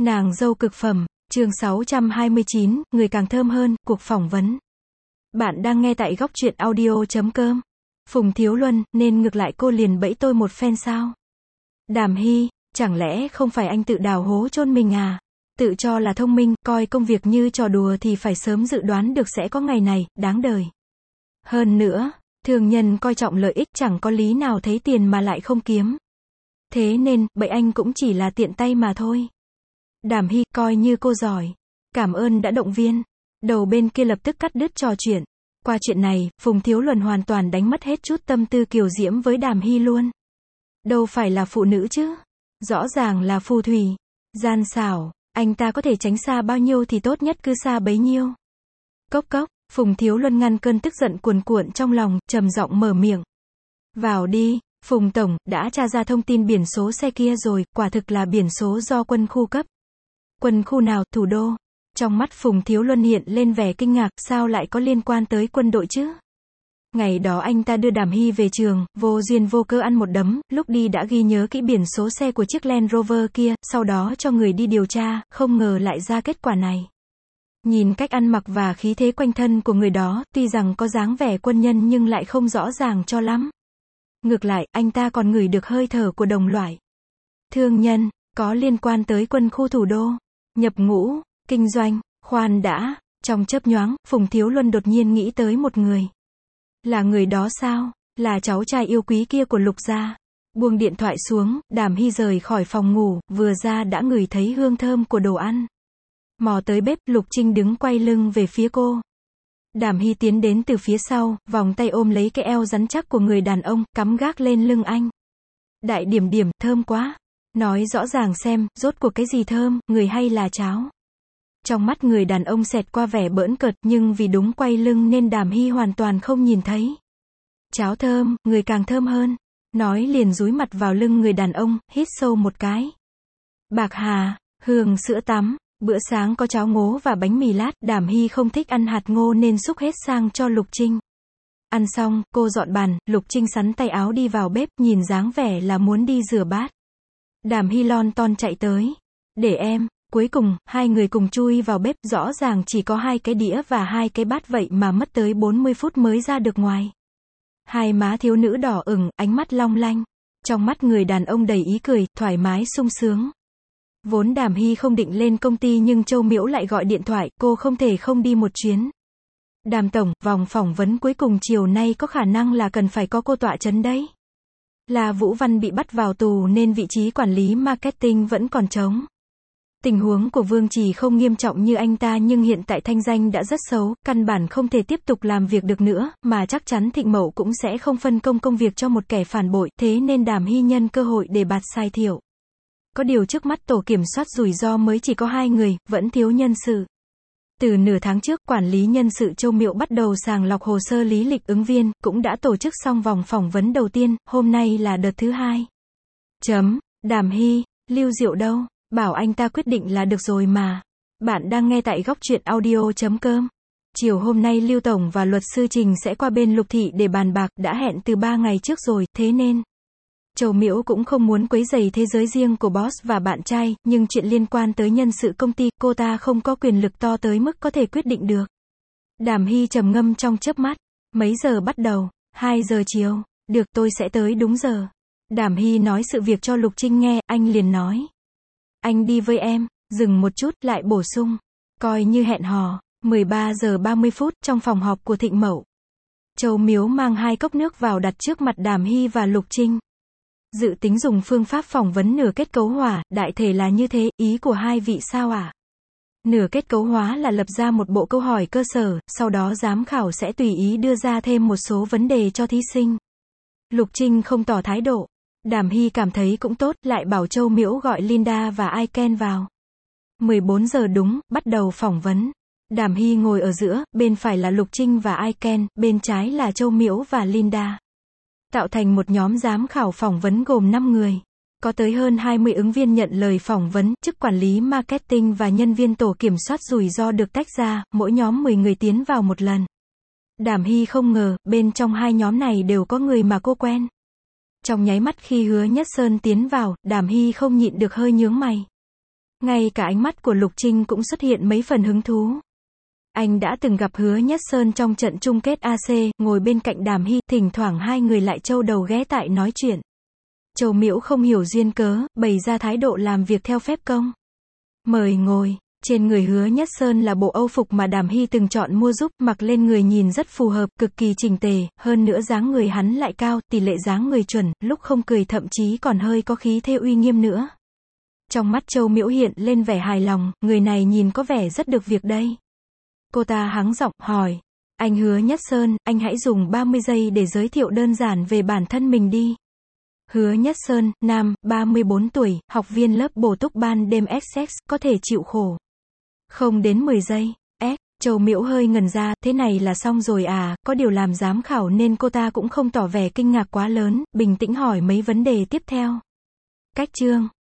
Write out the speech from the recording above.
Nàng dâu cực phẩm, chương 629, người càng thơm hơn, cuộc phỏng vấn. Bạn đang nghe tại góc truyện audio.com. Phùng Thiếu Luân, nên ngược lại cô liền bẫy tôi một phen sao? Đàm Hy, chẳng lẽ không phải anh tự đào hố chôn mình à? Tự cho là thông minh, coi công việc như trò đùa thì phải sớm dự đoán được sẽ có ngày này, đáng đời. Hơn nữa, thường nhân coi trọng lợi ích chẳng có lý nào thấy tiền mà lại không kiếm. Thế nên, bẫy anh cũng chỉ là tiện tay mà thôi. Đàm Hy, coi như cô giỏi. Cảm ơn đã động viên. Đầu bên kia lập tức cắt đứt trò chuyện. Qua chuyện này, Phùng Thiếu Luân hoàn toàn đánh mất hết chút tâm tư kiều diễm với Đàm Hy luôn. Đâu phải là phụ nữ chứ. Rõ ràng là phù thủy. Gian xảo, anh ta có thể tránh xa bao nhiêu thì tốt nhất cứ xa bấy nhiêu. Cốc cốc, Phùng Thiếu Luân ngăn cơn tức giận cuồn cuộn trong lòng, trầm giọng mở miệng. Vào đi, Phùng Tổng, đã tra ra thông tin biển số xe kia rồi, quả thực là biển số do quân khu cấp. Quân khu nào, thủ đô? Trong mắt Phùng Thiếu Luân hiện lên vẻ kinh ngạc, sao lại có liên quan tới quân đội chứ? Ngày đó anh ta đưa Đàm Hy về trường, vô duyên vô cớ ăn một đấm, lúc đi đã ghi nhớ kỹ biển số xe của chiếc Land Rover kia, sau đó cho người đi điều tra, không ngờ lại ra kết quả này. Nhìn cách ăn mặc và khí thế quanh thân của người đó, tuy rằng có dáng vẻ quân nhân nhưng lại không rõ ràng cho lắm. Ngược lại, anh ta còn ngửi được hơi thở của đồng loại. Thương nhân, có liên quan tới quân khu thủ đô, nhập ngũ, kinh doanh, khoan đã, trong chớp nhoáng, Phùng Thiếu Luân đột nhiên nghĩ tới một người. Là người đó sao? Là cháu trai yêu quý kia của Lục gia. Buông điện thoại xuống, Đàm Hy rời khỏi phòng ngủ, vừa ra đã ngửi thấy hương thơm của đồ ăn. Mò tới bếp, Lục Trinh đứng quay lưng về phía cô. Đàm Hy tiến đến từ phía sau, vòng tay ôm lấy cái eo rắn chắc của người đàn ông, cắm gác lên lưng anh. Đại Điểm Điểm, thơm quá. Nói rõ ràng xem, rốt cuộc cái gì thơm, người hay là cháo? Trong mắt người đàn ông xẹt qua vẻ bỡn cợt, nhưng vì đúng quay lưng nên Đàm Hy hoàn toàn không nhìn thấy. Cháo thơm, người càng thơm hơn. Nói liền dúi mặt vào lưng người đàn ông, hít sâu một cái. Bạc hà, hương sữa tắm. Bữa sáng có cháo ngố và bánh mì lát, Đàm Hy không thích ăn hạt ngô nên xúc hết sang cho Lục Trinh. Ăn xong, cô dọn bàn, Lục Trinh xắn tay áo đi vào bếp, nhìn dáng vẻ là muốn đi rửa bát. Đàm Hy lon ton chạy tới. Để em. Cuối cùng, hai người cùng chui vào bếp, rõ ràng chỉ có 2 cái đĩa và 2 cái bát vậy mà mất tới 40 phút mới ra được ngoài. Hai má thiếu nữ đỏ ửng, ánh mắt long lanh. Trong mắt người đàn ông đầy ý cười, thoải mái sung sướng. Vốn Đàm Hy không định lên công ty nhưng Châu Miễu lại gọi điện thoại, cô không thể không đi một chuyến. Đàm Tổng, vòng phỏng vấn cuối cùng chiều nay có khả năng là cần phải có cô tọa chấn đấy. Là Vũ Văn bị bắt vào tù nên vị trí quản lý marketing vẫn còn trống. Tình huống của Vương Trì không nghiêm trọng như anh ta nhưng hiện tại thanh danh đã rất xấu, căn bản không thể tiếp tục làm việc được nữa, mà chắc chắn Thịnh Mậu cũng sẽ không phân công công việc cho một kẻ phản bội, thế nên Đàm Hy nhân cơ hội để bạt sai Thiệu. Có điều trước mắt tổ kiểm soát rủi ro mới chỉ có 2 người, vẫn thiếu nhân sự. Từ nửa tháng trước, quản lý nhân sự Châu Miệu bắt đầu sàng lọc hồ sơ lý lịch ứng viên, cũng đã tổ chức xong vòng phỏng vấn đầu tiên, hôm nay là đợt thứ 2. Đàm Hy, Lưu Diệu đâu? Bảo anh ta quyết định là được rồi mà. Bạn đang nghe tại góc truyện audio.com. Chiều hôm nay Lưu Tổng và luật sư Trình sẽ qua bên Lục Thị để bàn bạc, đã hẹn từ 3 ngày trước rồi, thế nên Châu Miễu cũng không muốn quấy rầy thế giới riêng của boss và bạn trai, nhưng chuyện liên quan tới nhân sự công ty, cô ta không có quyền lực to tới mức có thể quyết định được. Đàm Hy trầm ngâm trong chớp mắt. Mấy giờ bắt đầu? 2 giờ chiều. Được, tôi sẽ tới đúng giờ. Đàm Hy nói sự việc cho Lục Trinh nghe, anh liền nói. Anh đi với em, dừng một chút, lại bổ sung. Coi như hẹn hò. 13 giờ 30 phút, trong phòng họp của Thịnh Mậu. Châu Miếu mang 2 cốc nước vào đặt trước mặt Đàm Hy và Lục Trinh. Dự tính dùng phương pháp phỏng vấn nửa kết cấu hỏa, đại thể là như thế, ý của hai vị sao ạ? Nửa kết cấu hóa là lập ra một bộ câu hỏi cơ sở, sau đó giám khảo sẽ tùy ý đưa ra thêm một số vấn đề cho thí sinh. Lục Trinh không tỏ thái độ. Đàm Hy cảm thấy cũng tốt, lại bảo Châu Miễu gọi Linda và Aiken vào. 14 giờ đúng, bắt đầu phỏng vấn. Đàm Hy ngồi ở giữa, bên phải là Lục Trinh và Aiken, bên trái là Châu Miễu và Linda. Tạo thành một nhóm giám khảo phỏng vấn gồm 5 người. Có tới hơn 20 ứng viên nhận lời phỏng vấn, chức quản lý marketing và nhân viên tổ kiểm soát rủi ro được tách ra, mỗi nhóm 10 người tiến vào một lần. Đàm Hy không ngờ, bên trong 2 nhóm này đều có người mà cô quen. Trong nháy mắt khi Hứa Nhất Sơn tiến vào, Đàm Hy không nhịn được hơi nhướng mày. Ngay cả ánh mắt của Lục Trinh cũng xuất hiện mấy phần hứng thú. Anh đã từng gặp Hứa Nhất Sơn trong trận chung kết AC, ngồi bên cạnh Đàm Hy, thỉnh thoảng hai người lại châu đầu ghé tai nói chuyện. Châu Miễu không hiểu duyên cớ, bày ra thái độ làm việc theo phép công. Mời ngồi. Trên người Hứa Nhất Sơn là bộ Âu phục mà Đàm Hy từng chọn mua giúp, mặc lên người nhìn rất phù hợp, cực kỳ chỉnh tề, hơn nữa dáng người hắn lại cao, tỷ lệ dáng người chuẩn, lúc không cười thậm chí còn hơi có khí thế uy nghiêm nữa. Trong mắt Châu Miễu hiện lên vẻ hài lòng, người này nhìn có vẻ rất được việc đây. Cô ta hắng giọng, hỏi. Anh Hứa Nhất Sơn, anh hãy dùng 30 giây để giới thiệu đơn giản về bản thân mình đi. Hứa Nhất Sơn, nam, 34 tuổi, học viên lớp bổ túc ban đêm Essex, có thể chịu khổ. Không đến 10 giây. Châu Miễu hơi ngẩn ra, thế này là xong rồi à, có điều làm giám khảo nên cô ta cũng không tỏ vẻ kinh ngạc quá lớn, bình tĩnh hỏi mấy vấn đề tiếp theo. Cách chương.